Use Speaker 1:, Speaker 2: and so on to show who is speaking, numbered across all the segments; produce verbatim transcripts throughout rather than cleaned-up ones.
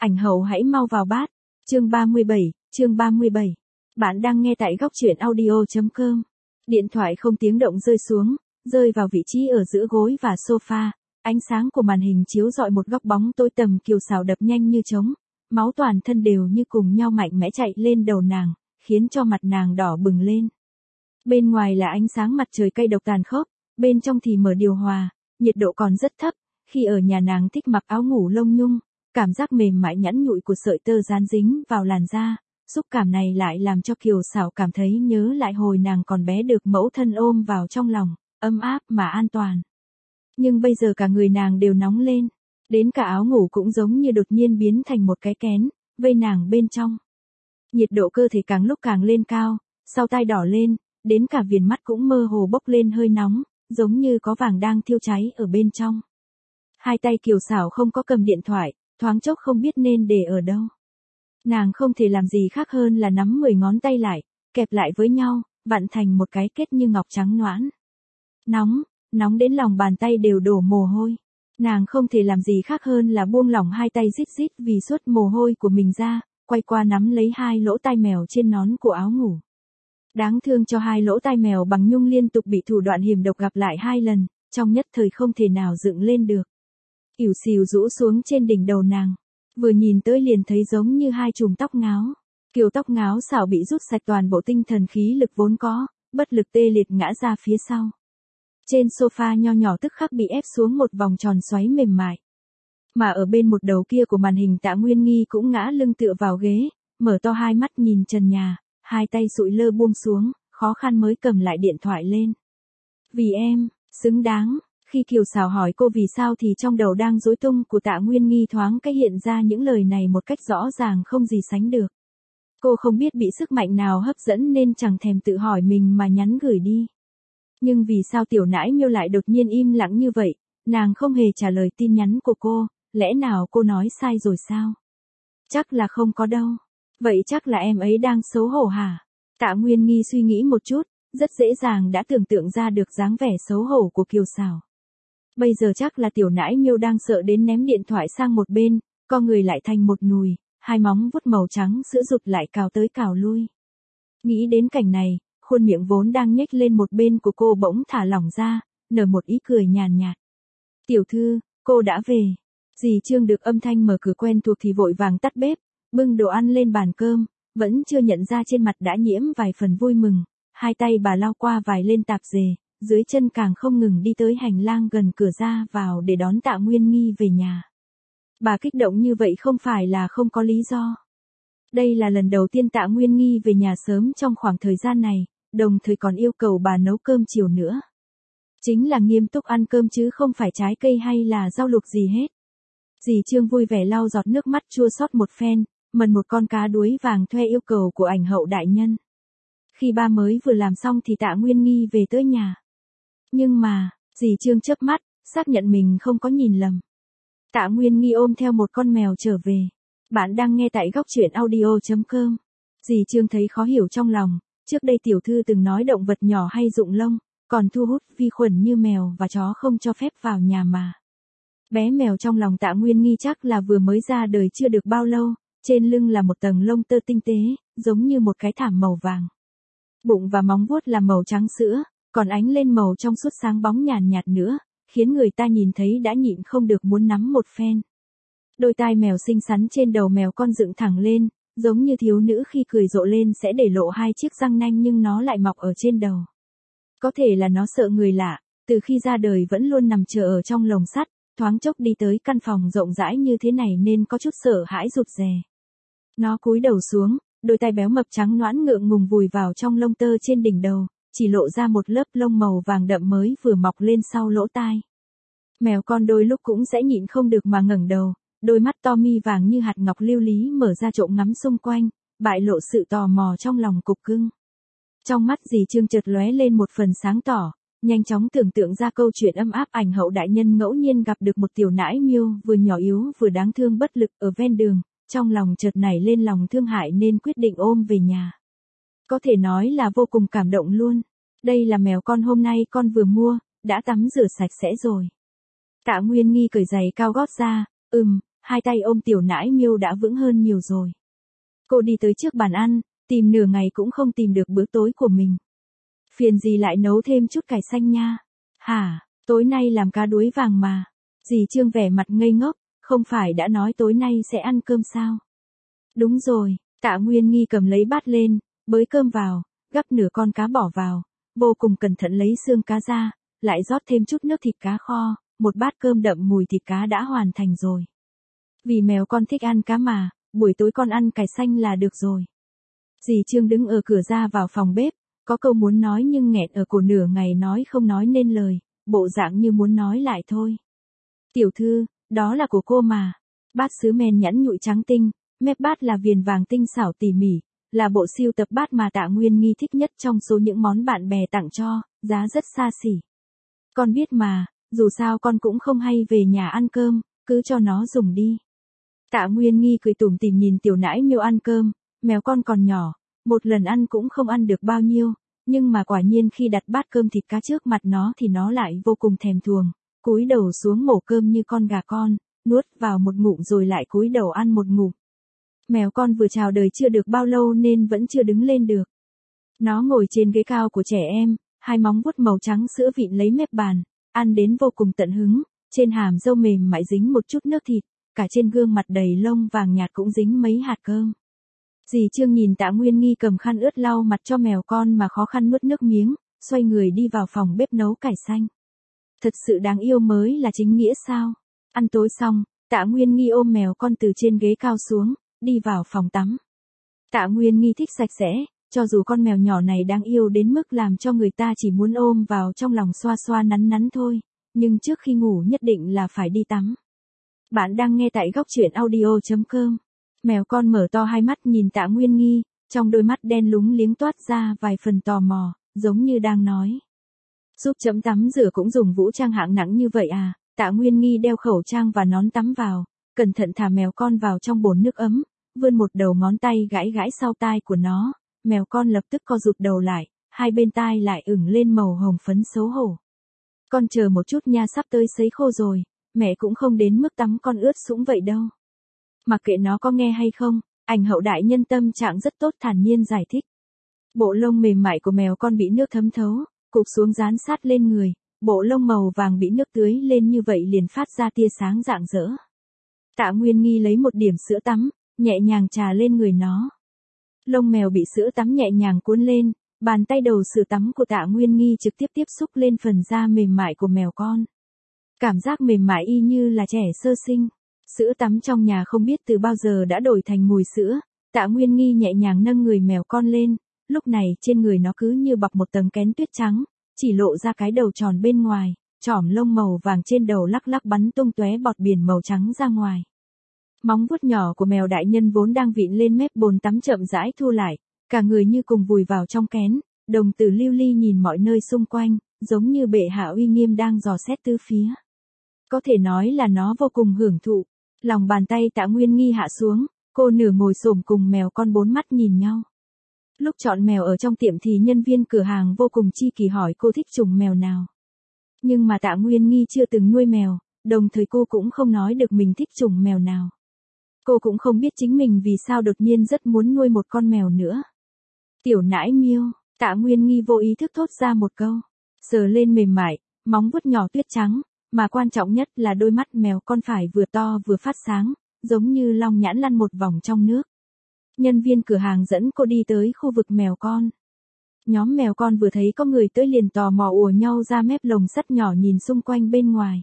Speaker 1: Ảnh hậu hãy mau vào bát. Chương ba mươi bảy, chương ba mươi bảy. Bạn đang nghe tại góc truyện audio chấm com. Điện thoại không tiếng động rơi xuống, rơi vào vị trí ở giữa gối và sofa. Ánh sáng của màn hình chiếu rọi một góc bóng tối tầm Kiều Sảo đập nhanh như trống, máu toàn thân đều như cùng nhau mạnh mẽ chạy lên đầu nàng, khiến cho mặt nàng đỏ bừng lên. Bên ngoài là ánh sáng mặt trời cay độc tàn khốc, bên trong thì mở điều hòa, nhiệt độ còn rất thấp. Khi ở nhà nàng thích mặc áo ngủ lông nhung, cảm giác mềm mại nhẵn nhụi của sợi tơ dán dính vào làn da, xúc cảm này lại làm cho Kiều Sảo cảm thấy nhớ lại hồi nàng còn bé được mẫu thân ôm vào trong lòng, ấm áp mà an toàn. Nhưng bây giờ cả người nàng đều nóng lên, đến cả áo ngủ cũng giống như đột nhiên biến thành một cái kén, vây nàng bên trong. Nhiệt độ cơ thể càng lúc càng lên cao, sau tai đỏ lên, đến cả viền mắt cũng mơ hồ bốc lên hơi nóng, giống như có vàng đang thiêu cháy ở bên trong. Hai tay Kiều Sảo không có cầm điện thoại, thoáng chốc không biết nên để ở đâu. Nàng không thể làm gì khác hơn là nắm mười ngón tay lại, kẹp lại với nhau, vặn thành một cái kết như ngọc trắng nõn. Nóng, nóng đến lòng bàn tay đều đổ mồ hôi. Nàng không thể làm gì khác hơn là buông lỏng hai tay rít rít vì suốt mồ hôi của mình ra, quay qua nắm lấy hai lỗ tai mèo trên nón của áo ngủ. Đáng thương cho hai lỗ tai mèo bằng nhung liên tục bị thủ đoạn hiểm độc gặp lại hai lần, trong nhất thời không thể nào dựng lên được. Ỉu xìu rũ xuống trên đỉnh đầu nàng, vừa nhìn tới liền thấy giống như hai chùm tóc ngáo. Kiểu tóc ngáo Sảo bị rút sạch toàn bộ tinh thần khí lực vốn có, bất lực tê liệt ngã ra phía sau. Trên sofa nho nhỏ tức khắc bị ép xuống một vòng tròn xoáy mềm mại. Mà ở bên một đầu kia của màn hình Tạ Nguyên Nghi cũng ngã lưng tựa vào ghế, mở to hai mắt nhìn trần nhà, hai tay sụi lơ buông xuống, khó khăn mới cầm lại điện thoại lên. Vì em, xứng đáng. Khi Kiều Sảo hỏi cô vì sao thì trong đầu đang rối tung của Tạ Nguyên Nghi thoáng cái hiện ra những lời này một cách rõ ràng không gì sánh được. Cô không biết bị sức mạnh nào hấp dẫn nên chẳng thèm tự hỏi mình mà nhắn gửi đi. Nhưng vì sao tiểu nãi miêu lại đột nhiên im lặng như vậy, nàng không hề trả lời tin nhắn của cô, lẽ nào cô nói sai rồi sao? Chắc là không có đâu. Vậy chắc là em ấy đang xấu hổ hả? Tạ Nguyên Nghi suy nghĩ một chút, rất dễ dàng đã tưởng tượng ra được dáng vẻ xấu hổ của Kiều Sảo. Bây giờ chắc là tiểu nãi miêu đang sợ đến ném điện thoại sang một bên, co người lại thành một nùi, hai móng vuốt màu trắng sữa rụt lại cào tới cào lui. Nghĩ đến cảnh này, khuôn miệng vốn đang nhếch lên một bên của cô bỗng thả lỏng ra, nở một ý cười nhàn nhạt. Tiểu thư, cô đã về. Dì Trương được âm thanh mở cửa quen thuộc thì vội vàng tắt bếp, bưng đồ ăn lên bàn cơm, vẫn chưa nhận ra trên mặt đã nhiễm vài phần vui mừng, hai tay bà lau qua vài lên tạp dề. Dưới chân càng không ngừng đi tới hành lang gần cửa ra vào để đón Tạ Nguyên Nghi về nhà. Bà kích động như vậy không phải là không có lý do. Đây là lần đầu tiên Tạ Nguyên Nghi về nhà sớm trong khoảng thời gian này, đồng thời còn yêu cầu bà nấu cơm chiều nữa. Chính là nghiêm túc ăn cơm chứ không phải trái cây hay là rau luộc gì hết. Dì Trương vui vẻ lau giọt nước mắt chua xót một phen, mần một con cá đuối vàng thuê yêu cầu của ảnh hậu đại nhân. Khi ba mới vừa làm xong thì Tạ Nguyên Nghi về tới nhà. Nhưng mà, dì Trương chớp mắt, xác nhận mình không có nhìn lầm. Tạ Nguyên Nghi ôm theo một con mèo trở về. Bạn đang nghe tại góc truyện audio chấm com. Dì Trương thấy khó hiểu trong lòng, trước đây tiểu thư từng nói động vật nhỏ hay rụng lông, còn thu hút vi khuẩn như mèo và chó không cho phép vào nhà mà. Bé mèo trong lòng Tạ Nguyên Nghi chắc là vừa mới ra đời chưa được bao lâu, trên lưng là một tầng lông tơ tinh tế, giống như một cái thảm màu vàng. Bụng và móng vuốt là màu trắng sữa. Còn ánh lên màu trong suốt sáng bóng nhàn nhạt nữa, khiến người ta nhìn thấy đã nhịn không được muốn nắm một phen. Đôi tai mèo xinh xắn trên đầu mèo con dựng thẳng lên, giống như thiếu nữ khi cười rộ lên sẽ để lộ hai chiếc răng nanh nhưng nó lại mọc ở trên đầu. Có thể là nó sợ người lạ, từ khi ra đời vẫn luôn nằm chờ ở trong lồng sắt, thoáng chốc đi tới căn phòng rộng rãi như thế này nên có chút sợ hãi rụt rè. Nó cúi đầu xuống, đôi tai béo mập trắng nõn ngượng ngùng vùi vào trong lông tơ trên đỉnh đầu. Chỉ lộ ra một lớp lông màu vàng đậm mới vừa mọc lên sau lỗ tai. Mèo con đôi lúc cũng sẽ nhịn không được mà ngẩng đầu, đôi mắt to mi vàng như hạt ngọc lưu lý mở ra trộm ngắm xung quanh, bại lộ sự tò mò trong lòng cục cưng. Trong mắt dì Trương chợt lóe lên một phần sáng tỏ, nhanh chóng tưởng tượng ra câu chuyện ấm áp ảnh hậu đại nhân ngẫu nhiên gặp được một tiểu nãi miêu vừa nhỏ yếu vừa đáng thương bất lực ở ven đường, trong lòng chợt nảy lên lòng thương hại nên quyết định ôm về nhà. Có thể nói là vô cùng cảm động luôn. Đây là mèo con hôm nay con vừa mua, đã tắm rửa sạch sẽ rồi. Tạ Nguyên Nghi cởi giày cao gót ra, ừm, hai tay ôm tiểu nãi miêu đã vững hơn nhiều rồi. Cô đi tới trước bàn ăn, tìm nửa ngày cũng không tìm được bữa tối của mình. Phiền gì lại nấu thêm chút cải xanh nha. Hả, tối nay làm cá đuối vàng mà. Dì Trương vẻ mặt ngây ngốc, không phải đã nói tối nay sẽ ăn cơm sao? Đúng rồi, Tạ Nguyên Nghi cầm lấy bát lên, bới cơm vào, gắp nửa con cá bỏ vào, vô cùng cẩn thận lấy xương cá ra, lại rót thêm chút nước thịt cá kho, một bát cơm đậm mùi thịt cá đã hoàn thành rồi. Vì mèo con thích ăn cá mà, buổi tối con ăn cải xanh là được rồi. Dì Trương đứng ở cửa ra vào phòng bếp, có câu muốn nói nhưng nghẹn ở cổ nửa ngày nói không nói nên lời, bộ dạng như muốn nói lại thôi. Tiểu thư, đó là của cô mà. Bát sứ men nhẵn nhụi trắng tinh, mép bát là viền vàng tinh xảo tỉ mỉ, là bộ sưu tập bát mà Tạ Nguyên Nghi thích nhất trong số những món bạn bè tặng cho, giá rất xa xỉ. Con biết mà, dù sao con cũng không hay về nhà ăn cơm, cứ cho nó dùng đi. Tạ Nguyên Nghi cười tủm tỉm nhìn tiểu nãi miêu ăn cơm, mèo con còn nhỏ, một lần ăn cũng không ăn được bao nhiêu, nhưng mà quả nhiên khi đặt bát cơm thịt cá trước mặt nó thì nó lại vô cùng thèm thuồng, cúi đầu xuống mổ cơm như con gà con, nuốt vào một ngụm rồi lại cúi đầu ăn một ngụm. Mèo con vừa chào đời chưa được bao lâu nên vẫn chưa đứng lên được. Nó ngồi trên ghế cao của trẻ em, hai móng vuốt màu trắng sữa vịn lấy mép bàn, ăn đến vô cùng tận hứng, trên hàm râu mềm mại dính một chút nước thịt, cả trên gương mặt đầy lông vàng nhạt cũng dính mấy hạt cơm. Dì Trương nhìn Tạ Nguyên Nghi cầm khăn ướt lau mặt cho mèo con mà khó khăn nuốt nước miếng, xoay người đi vào phòng bếp nấu cải xanh. Thật sự đáng yêu mới là chính nghĩa sao? Ăn tối xong, Tạ Nguyên Nghi ôm mèo con từ trên ghế cao xuống, đi vào phòng tắm. Tạ Nguyên Nghi thích sạch sẽ, cho dù con mèo nhỏ này đáng yêu đến mức làm cho người ta chỉ muốn ôm vào trong lòng xoa xoa nắn nắn thôi, nhưng trước khi ngủ nhất định là phải đi tắm. Bạn đang nghe tại góc truyện audio chấm com. Mèo con mở to hai mắt nhìn Tạ Nguyên Nghi, trong đôi mắt đen lúng liếng toát ra vài phần tò mò, giống như đang nói. Giúp chấm tắm rửa cũng dùng vũ trang hạng nặng như vậy à? Tạ Nguyên Nghi đeo khẩu trang và nón tắm vào, cẩn thận thả mèo con vào trong bồn nước ấm, vươn một đầu ngón tay gãi gãi sau tai của nó, mèo con lập tức co rụt đầu lại, hai bên tai lại ửng lên màu hồng phấn xấu hổ. Con chờ một chút nha, sắp tới sấy khô rồi, mẹ cũng không đến mức tắm con ướt sũng vậy đâu. Mặc kệ nó có nghe hay không, ảnh hậu đại nhân tâm trạng rất tốt thản nhiên giải thích. Bộ lông mềm mại của mèo con bị nước thấm thấu, cụp xuống dán sát lên người, bộ lông màu vàng bị nước tưới lên như vậy liền phát ra tia sáng rạng rỡ. Tạ Nguyên Nghi lấy một điểm sữa tắm, nhẹ nhàng trà lên người nó. Lông mèo bị sữa tắm nhẹ nhàng cuốn lên, bàn tay đầu sữa tắm của Tạ Nguyên Nghi trực tiếp tiếp xúc lên phần da mềm mại của mèo con. Cảm giác mềm mại y như là trẻ sơ sinh. Sữa tắm trong nhà không biết từ bao giờ đã đổi thành mùi sữa, Tạ Nguyên Nghi nhẹ nhàng nâng người mèo con lên, lúc này trên người nó cứ như bọc một tầng kén tuyết trắng, chỉ lộ ra cái đầu tròn bên ngoài, chỏm lông màu vàng trên đầu lắc lắc bắn tung tóe bọt biển màu trắng ra ngoài. Móng vuốt nhỏ của mèo đại nhân vốn đang vịn lên mép bồn tắm chậm rãi thu lại, cả người như cùng vùi vào trong kén, đồng tử lưu ly nhìn mọi nơi xung quanh, giống như bệ hạ uy nghiêm đang dò xét tứ phía. Có thể nói là nó vô cùng hưởng thụ. Lòng bàn tay Tạ Nguyên Nghi hạ xuống, cô nửa ngồi xổm cùng mèo con bốn mắt nhìn nhau. Lúc chọn mèo ở trong tiệm thì nhân viên cửa hàng vô cùng chi kỳ hỏi cô thích chủng mèo nào. Nhưng mà Tạ Nguyên Nghi chưa từng nuôi mèo, đồng thời cô cũng không nói được mình thích chủng mèo nào. Cô cũng không biết chính mình vì sao đột nhiên rất muốn nuôi một con mèo nữa. Tiểu nãi miêu, Tạ Nguyên Nghi vô ý thức thốt ra một câu, sờ lên mềm mại, móng vuốt nhỏ tuyết trắng. Mà quan trọng nhất là đôi mắt mèo con phải vừa to vừa phát sáng, giống như long nhãn lăn một vòng trong nước. Nhân viên cửa hàng dẫn cô đi tới khu vực mèo con. Nhóm mèo con vừa thấy có người tới liền tò mò ùa nhau ra mép lồng sắt nhỏ nhìn xung quanh bên ngoài.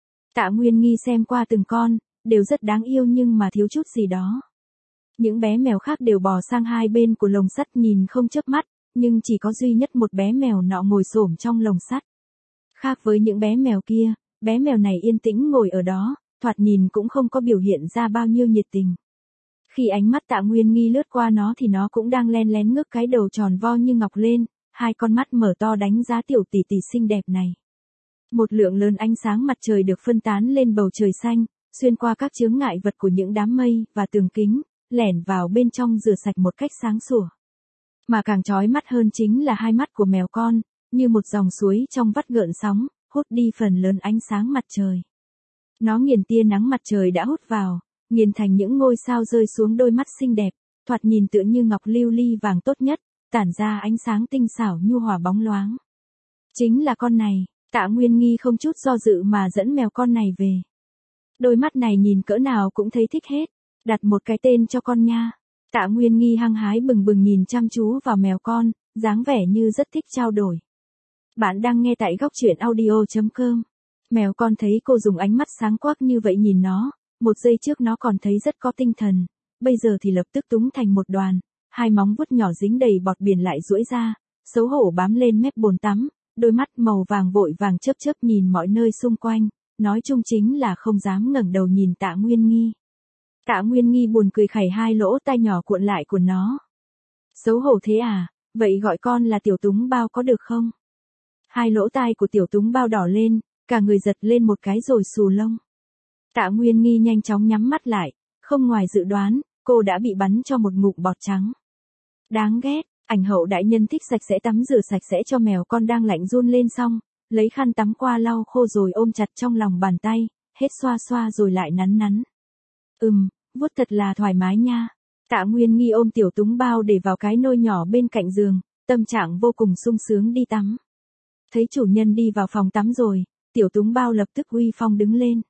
Speaker 1: Tạ Nguyên Nghi xem qua từng con, đều rất đáng yêu nhưng mà thiếu chút gì đó. Những bé mèo khác đều bò sang hai bên của lồng sắt nhìn không chớp mắt, nhưng chỉ có duy nhất một bé mèo nọ ngồi xổm trong lồng sắt. Khác với những bé mèo kia, bé mèo này yên tĩnh ngồi ở đó, thoạt nhìn cũng không có biểu hiện ra bao nhiêu nhiệt tình. Khi ánh mắt Tạ Nguyên Nghi lướt qua nó thì nó cũng đang len lén ngước cái đầu tròn vo như ngọc lên, hai con mắt mở to đánh giá tiểu tỷ tỷ xinh đẹp này. Một lượng lớn ánh sáng mặt trời được phân tán lên bầu trời xanh, xuyên qua các chướng ngại vật của những đám mây và tường kính, lẻn vào bên trong rửa sạch một cách sáng sủa. Mà càng chói mắt hơn chính là hai mắt của mèo con, như một dòng suối trong vắt gợn sóng, hút đi phần lớn ánh sáng mặt trời. Nó nghiền tia nắng mặt trời đã hút vào, nghiền thành những ngôi sao rơi xuống đôi mắt xinh đẹp, thoạt nhìn tựa như ngọc lưu ly vàng tốt nhất, tản ra ánh sáng tinh xảo nhu hòa bóng loáng. Chính là con này, Tạ Nguyên Nghi không chút do dự mà dẫn mèo con này về. Đôi mắt này nhìn cỡ nào cũng thấy thích hết, đặt một cái tên cho con nha. Tạ Nguyên Nghi hăng hái bừng bừng nhìn chăm chú vào mèo con, dáng vẻ như rất thích trao đổi. Bạn đang nghe tại góc truyện audio chấm com. Mèo con thấy cô dùng ánh mắt sáng quắc như vậy nhìn nó, một giây trước nó còn thấy rất có tinh thần, bây giờ thì lập tức túng thành một đoàn, hai móng vuốt nhỏ dính đầy bọt biển lại duỗi ra, xấu hổ bám lên mép bồn tắm, đôi mắt màu vàng vội vàng chớp chớp nhìn mọi nơi xung quanh, nói chung chính là không dám ngẩng đầu nhìn Tạ Nguyên Nghi. Tạ Nguyên Nghi buồn cười khẩy hai lỗ tai nhỏ cuộn lại của nó. Xấu hổ thế à, vậy gọi con là Tiểu Túng Bao có được không? Hai lỗ tai của Tiểu Túng Bao đỏ lên, cả người giật lên một cái rồi xù lông. Tạ Nguyên Nghi nhanh chóng nhắm mắt lại, không ngoài dự đoán, cô đã bị bắn cho một ngụm bọt trắng. Đáng ghét, ảnh hậu đại nhân thích sạch sẽ tắm rửa sạch sẽ cho mèo con đang lạnh run lên xong, lấy khăn tắm qua lau khô rồi ôm chặt trong lòng bàn tay, hết xoa xoa rồi lại nắn nắn. Ừm, vuốt thật là thoải mái nha. Tạ Nguyên Nghi ôm Tiểu Túng Bao để vào cái nôi nhỏ bên cạnh giường, tâm trạng vô cùng sung sướng đi tắm. Thấy chủ nhân đi vào phòng tắm rồi, Tiểu Túng Bao lập tức uy phong đứng lên.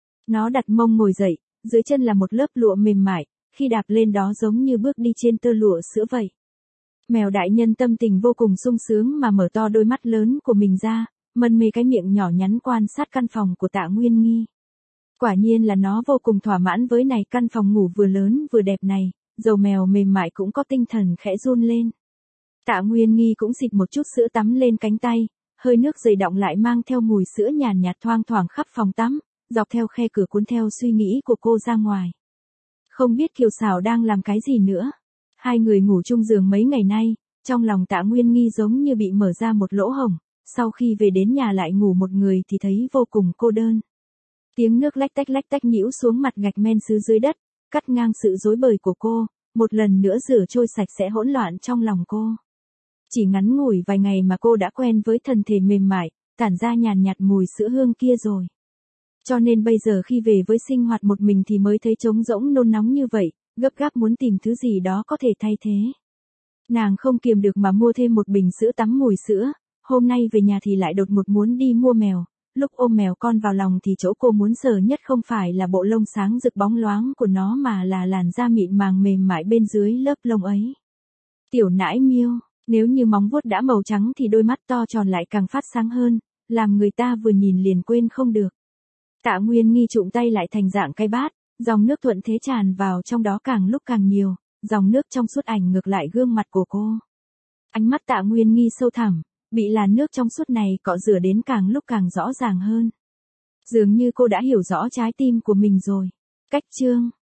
Speaker 1: Nó đặt mông ngồi dậy, dưới chân là một lớp lụa mềm mại, khi đạp lên đó giống như bước đi trên tơ lụa sữa vậy. Mèo đại nhân tâm tình vô cùng sung sướng mà mở to đôi mắt lớn của mình ra, mân mê cái miệng nhỏ nhắn quan sát căn phòng của Tạ Nguyên Nghi. Quả nhiên là nó vô cùng thỏa mãn với này căn phòng ngủ vừa lớn vừa đẹp này, dầu mèo mềm mại cũng có tinh thần khẽ run lên. Tạ Nguyên Nghi cũng xịt một chút sữa tắm lên cánh tay, hơi nước dày đọng lại mang theo mùi sữa nhàn nhạt thoang thoảng khắp phòng tắm, dọc theo khe cửa cuốn theo suy nghĩ của cô ra ngoài. Không biết Kiều Xảo đang làm cái gì nữa. Hai người ngủ chung giường mấy ngày nay, trong lòng Tạ Nguyên Nghi giống như bị mở ra một lỗ hổng, sau khi về đến nhà lại ngủ một người thì thấy vô cùng cô đơn. Tiếng nước lách tách lách tách nhiễu xuống mặt gạch men sứ dưới đất, cắt ngang sự rối bời của cô, một lần nữa rửa trôi sạch sẽ hỗn loạn trong lòng cô. Chỉ ngắn ngủi vài ngày mà cô đã quen với thân thể mềm mại, tản ra nhàn nhạt mùi sữa hương kia rồi. Cho nên bây giờ khi về với sinh hoạt một mình thì mới thấy trống rỗng nôn nóng như vậy, gấp gáp muốn tìm thứ gì đó có thể thay thế. Nàng không kiềm được mà mua thêm một bình sữa tắm mùi sữa, hôm nay về nhà thì lại đột ngột muốn đi mua mèo, lúc ôm mèo con vào lòng thì chỗ cô muốn sờ nhất không phải là bộ lông sáng rực bóng loáng của nó mà là làn da mịn màng mềm mại bên dưới lớp lông ấy. Tiểu nãi miêu, nếu như móng vuốt đã màu trắng thì đôi mắt to tròn lại càng phát sáng hơn, làm người ta vừa nhìn liền quên không được. Tạ Nguyên Nghi trụm tay lại thành dạng cái bát, dòng nước thuận thế tràn vào trong đó càng lúc càng nhiều, dòng nước trong suốt ảnh ngược lại gương mặt của cô. Ánh mắt Tạ Nguyên Nghi sâu thẳm, bị làn nước trong suốt này cọ rửa đến càng lúc càng rõ ràng hơn. Dường như cô đã hiểu rõ trái tim của mình rồi. Cách chương